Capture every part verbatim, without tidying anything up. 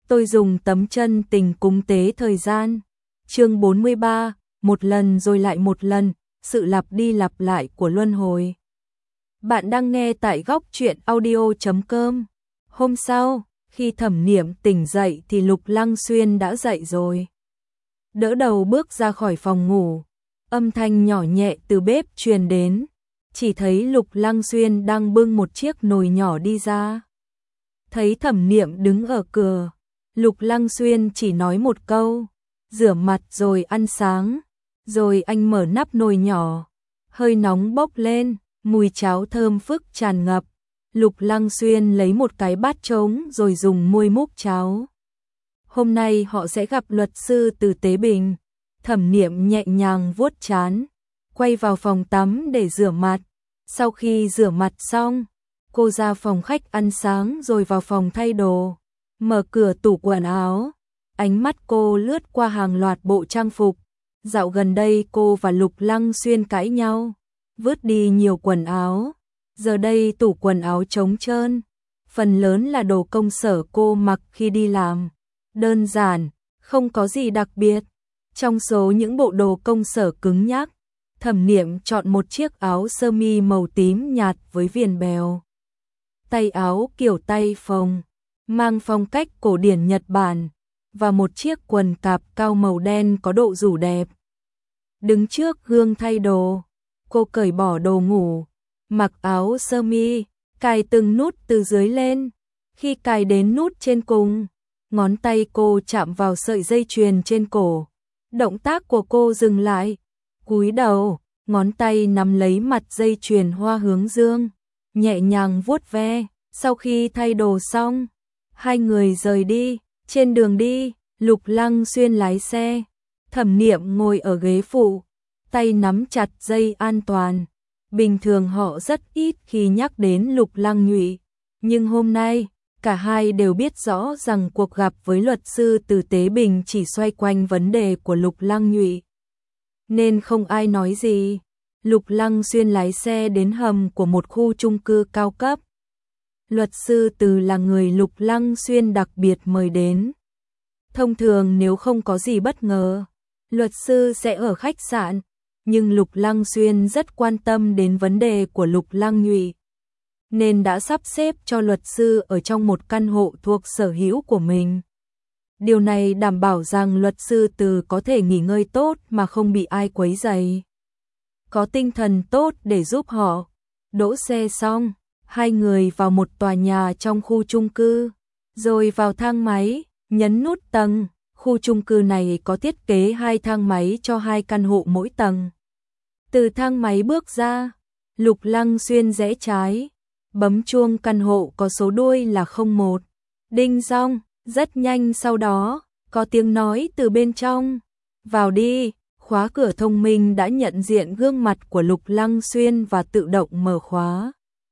tôi dùng tấm chân tình cúng tế thời gian. Chương bốn mươi ba, một lần rồi lại một lần, sự lặp đi lặp lại của luân hồi. Bạn đang nghe tại góc truyện audio chấm com. Hôm sau, khi Thẩm Niệm tỉnh dậy thì Lục Lăng Xuyên đã dậy rồi. Đỡ đầu bước ra khỏi phòng ngủ, âm thanh nhỏ nhẹ từ bếp truyền đến, chỉ thấy Lục Lăng Xuyên đang bưng một chiếc nồi nhỏ đi ra. Thấy Thẩm Niệm đứng ở cửa, Lục Lăng Xuyên chỉ nói một câu, rửa mặt rồi ăn sáng, rồi anh mở nắp nồi nhỏ, hơi nóng bốc lên, mùi cháo thơm phức tràn ngập. Lục Lăng Xuyên lấy một cái bát trống rồi dùng muôi múc cháo. Hôm nay họ sẽ gặp luật sư từ Tế Bình. Thẩm Niệm nhẹ nhàng vuốt trán, quay vào phòng tắm để rửa mặt. Sau khi rửa mặt xong, cô ra phòng khách ăn sáng rồi vào phòng thay đồ, mở cửa tủ quần áo. Ánh mắt cô lướt qua hàng loạt bộ trang phục. Dạo gần đây cô và Lục Lăng Xuyên cãi nhau, vứt đi nhiều quần áo. Giờ đây tủ quần áo trống trơn, phần lớn là đồ công sở cô mặc khi đi làm. Đơn giản, không có gì đặc biệt. Trong số những bộ đồ công sở cứng nhắc, Thẩm Niệm chọn một chiếc áo sơ mi màu tím nhạt với viền bèo. Tay áo kiểu tay phồng, mang phong cách cổ điển Nhật Bản, và một chiếc quần cạp cao màu đen có độ rủ đẹp. Đứng trước gương thay đồ, cô cởi bỏ đồ ngủ, mặc áo sơ mi, cài từng nút từ dưới lên. Khi cài đến nút trên cùng, ngón tay cô chạm vào sợi dây chuyền trên cổ. Động tác của cô dừng lại, cúi đầu, ngón tay nắm lấy mặt dây chuyền hoa hướng dương, nhẹ nhàng vuốt ve. Sau khi thay đồ xong, hai người rời đi. Trên đường đi, Lục Lăng Xuyên lái xe, Thẩm Niệm ngồi ở ghế phụ, tay nắm chặt dây an toàn. Bình thường họ rất ít khi nhắc đến Lục Lăng Nhụy, nhưng hôm nay, cả hai đều biết rõ rằng cuộc gặp với luật sư từ Tế Bình chỉ xoay quanh vấn đề của Lục Lăng Nhụy. Nên không ai nói gì. Lục Lăng Xuyên lái xe đến hầm của một khu chung cư cao cấp. Luật sư Từ là người Lục Lăng Xuyên đặc biệt mời đến. Thông thường nếu không có gì bất ngờ, luật sư sẽ ở khách sạn, nhưng Lục Lăng Xuyên rất quan tâm đến vấn đề của Lục Lăng Nhụy, nên đã sắp xếp cho luật sư ở trong một căn hộ thuộc sở hữu của mình. Điều này đảm bảo rằng luật sư Từ có thể nghỉ ngơi tốt mà không bị ai quấy rầy, có tinh thần tốt để giúp họ. Đỗ xe xong, hai người vào một tòa nhà trong khu chung cư, rồi vào thang máy, nhấn nút tầng. Khu chung cư này có thiết kế hai thang máy cho hai căn hộ mỗi tầng. Từ thang máy bước ra, Lục Lăng Xuyên rẽ trái, bấm chuông căn hộ có số đuôi là không một. Đinh dong, rất nhanh sau đó, có tiếng nói từ bên trong. Vào đi. Khóa cửa thông minh đã nhận diện gương mặt của Lục Lăng Xuyên và tự động mở khóa.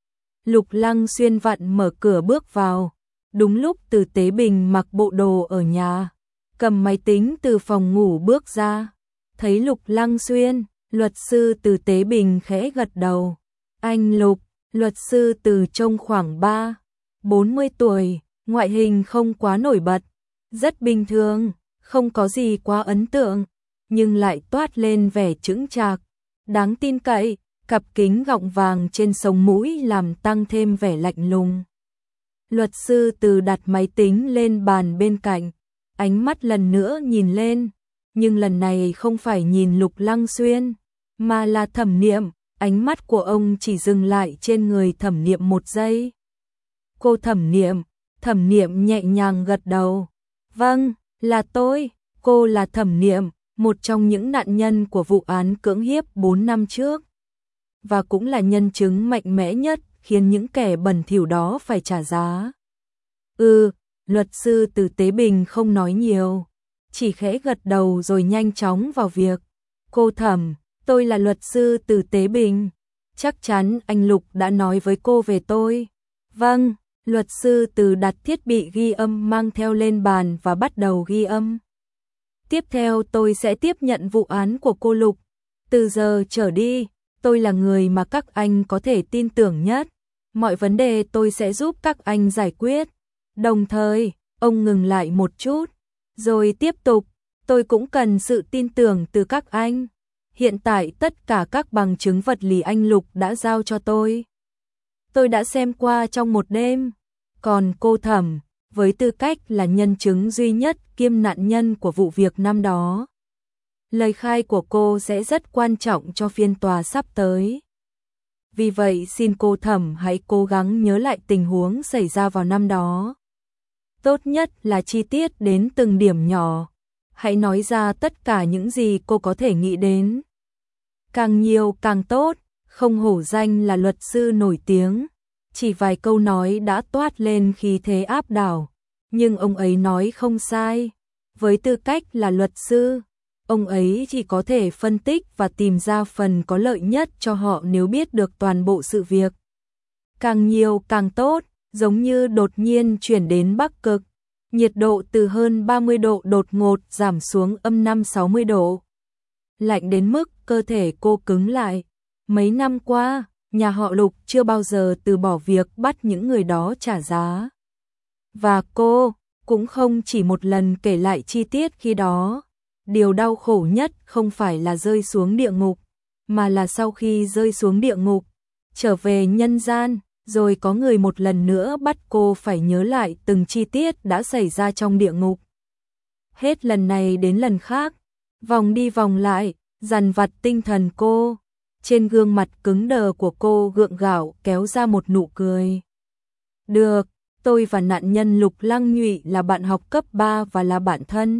Lục Lăng Xuyên vặn mở cửa bước vào. Đúng lúc Từ Tế Bình mặc bộ đồ ở nhà, cầm máy tính từ phòng ngủ bước ra. Thấy Lục Lăng Xuyên, luật sư Từ Tế Bình khẽ gật đầu. Anh Lục, luật sư Từ trông khoảng ba, bốn mươi tuổi, ngoại hình không quá nổi bật, rất bình thường, không có gì quá ấn tượng, nhưng lại toát lên vẻ chững chạc, đáng tin cậy. Cặp kính gọng vàng trên sống mũi làm tăng thêm vẻ lạnh lùng. Luật sư Từ đặt máy tính lên bàn bên cạnh, ánh mắt lần nữa nhìn lên, nhưng lần này không phải nhìn Lục Lăng Xuyên, mà là Thẩm Niệm. Ánh mắt của ông chỉ dừng lại trên người Thẩm Niệm một giây. Cô Thẩm Niệm. Thẩm Niệm nhẹ nhàng gật đầu. Vâng, là tôi. Cô là Thẩm Niệm, một trong những nạn nhân của vụ án cưỡng hiếp bốn năm trước, và cũng là nhân chứng mạnh mẽ nhất khiến những kẻ bẩn thỉu đó phải trả giá. Ừ, luật sư Từ Tế Bình không nói nhiều, chỉ khẽ gật đầu rồi nhanh chóng vào việc. Cô Thẩm, tôi là luật sư Từ Tế Bình. Chắc chắn anh Lục đã nói với cô về tôi. Vâng, luật sư Từ đặt thiết bị ghi âm mang theo lên bàn và bắt đầu ghi âm. Tiếp theo tôi sẽ tiếp nhận vụ án của cô Lục. Từ giờ trở đi, tôi là người mà các anh có thể tin tưởng nhất. Mọi vấn đề tôi sẽ giúp các anh giải quyết. Đồng thời, Ông ngừng lại một chút, rồi tiếp tục, tôi cũng cần sự tin tưởng từ các anh. Hiện tại tất cả các bằng chứng vật lý anh Lục đã giao cho tôi. Tôi đã xem qua trong một đêm. Còn cô Thẩm, với tư cách là nhân chứng duy nhất kiêm nạn nhân của vụ việc năm đó, lời khai của cô sẽ rất quan trọng cho phiên tòa sắp tới. Vì vậy xin cô Thẩm hãy cố gắng nhớ lại tình huống xảy ra vào năm đó. Tốt nhất là chi tiết đến từng điểm nhỏ. Hãy nói ra tất cả những gì cô có thể nghĩ đến. Càng nhiều càng tốt, không hổ danh là luật sư nổi tiếng. Chỉ vài câu nói đã toát lên khí thế áp đảo. Nhưng ông ấy nói không sai. Với tư cách là luật sư, ông ấy chỉ có thể phân tích và tìm ra phần có lợi nhất cho họ nếu biết được toàn bộ sự việc. Càng nhiều càng tốt, giống như đột nhiên chuyển đến Bắc Cực. Nhiệt độ từ hơn ba mươi độ đột ngột giảm xuống âm năm sáu mươi độ. Lạnh đến mức cơ thể cô cứng lại. Mấy năm qua, nhà họ Lục chưa bao giờ từ bỏ việc bắt những người đó trả giá. Và cô cũng không chỉ một lần kể lại chi tiết khi đó. Điều đau khổ nhất không phải là rơi xuống địa ngục, mà là sau khi rơi xuống địa ngục, trở về nhân gian, rồi có người một lần nữa bắt cô phải nhớ lại từng chi tiết đã xảy ra trong địa ngục. Hết lần này đến lần khác, vòng đi vòng lại, dằn vặt tinh thần cô. Trên gương mặt cứng đờ của cô gượng gạo kéo ra một nụ cười. Được, tôi và nạn nhân Lục Lăng Nhụy là bạn học cấp ba và là bạn thân.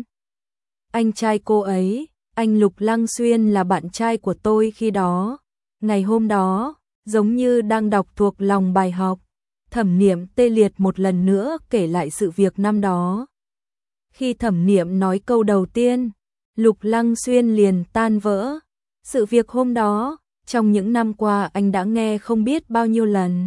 Anh trai cô ấy, anh Lục Lăng Xuyên là bạn trai của tôi khi đó. Ngày hôm đó, giống như đang đọc thuộc lòng bài học, Thẩm Niệm tê liệt một lần nữa kể lại sự việc năm đó. Khi Thẩm Niệm nói câu đầu tiên, Lục Lăng Xuyên liền tan vỡ. Sự việc hôm đó, trong những năm qua anh đã nghe không biết bao nhiêu lần.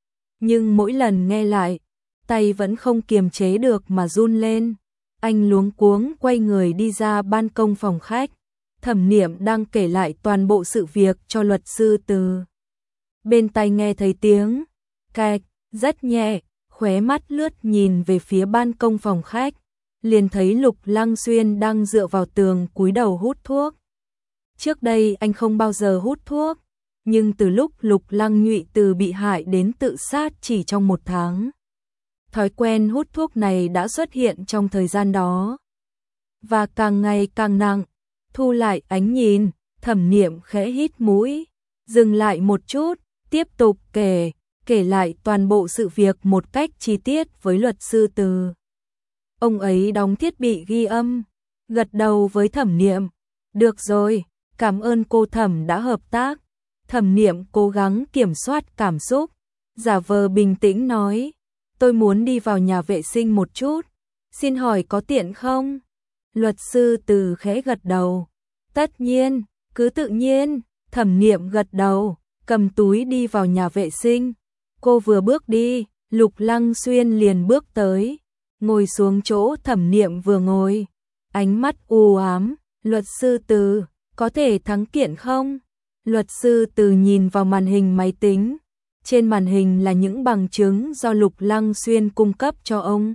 Nhưng mỗi lần nghe lại, tay vẫn không kiềm chế được mà run lên. Anh luống cuống quay người đi ra ban công phòng khách. Thẩm Niệm đang kể lại toàn bộ sự việc cho luật sư Từ. Bên tai nghe thấy tiếng cạch rất nhẹ, khóe mắt lướt nhìn về phía ban công phòng khách, liền thấy Lục Lăng Xuyên đang dựa vào tường cúi đầu hút thuốc. Trước đây anh không bao giờ hút thuốc, nhưng từ lúc Lục Lăng Nhụy từ bị hại đến tự sát chỉ trong một tháng, thói quen hút thuốc này đã xuất hiện trong thời gian đó. Và càng ngày càng nặng. Thu lại ánh nhìn, Thẩm Niệm khẽ hít mũi, dừng lại một chút, tiếp tục kể, kể lại toàn bộ sự việc một cách chi tiết với luật sư Từ. Ông ấy đóng thiết bị ghi âm, gật đầu với Thẩm Niệm. Được rồi, cảm ơn cô Thẩm đã hợp tác. Thẩm Niệm cố gắng kiểm soát cảm xúc, giả vờ bình tĩnh nói, tôi muốn đi vào nhà vệ sinh một chút, xin hỏi có tiện không? Luật sư Từ khẽ gật đầu. Tất nhiên, cứ tự nhiên. Thẩm Niệm gật đầu, cầm túi đi vào nhà vệ sinh. Cô vừa bước đi, Lục Lăng Xuyên liền bước tới, ngồi xuống chỗ Thẩm Niệm vừa ngồi. Ánh mắt u ám, luật sư Từ, có thể thắng kiện không? Luật sư Từ nhìn vào màn hình máy tính. Trên màn hình là những bằng chứng do Lục Lăng Xuyên cung cấp cho ông.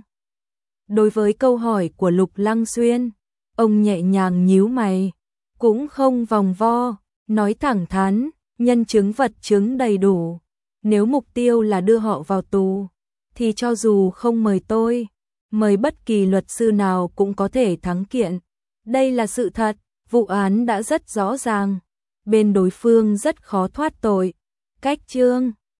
Đối với câu hỏi của Lục Lăng Xuyên, ông nhẹ nhàng nhíu mày, cũng không vòng vo, nói thẳng thắn, nhân chứng vật chứng đầy đủ. Nếu mục tiêu là đưa họ vào tù, thì cho dù không mời tôi, mời bất kỳ luật sư nào cũng có thể thắng kiện. Đây là sự thật, vụ án đã rất rõ ràng, bên đối phương rất khó thoát tội. Cách chương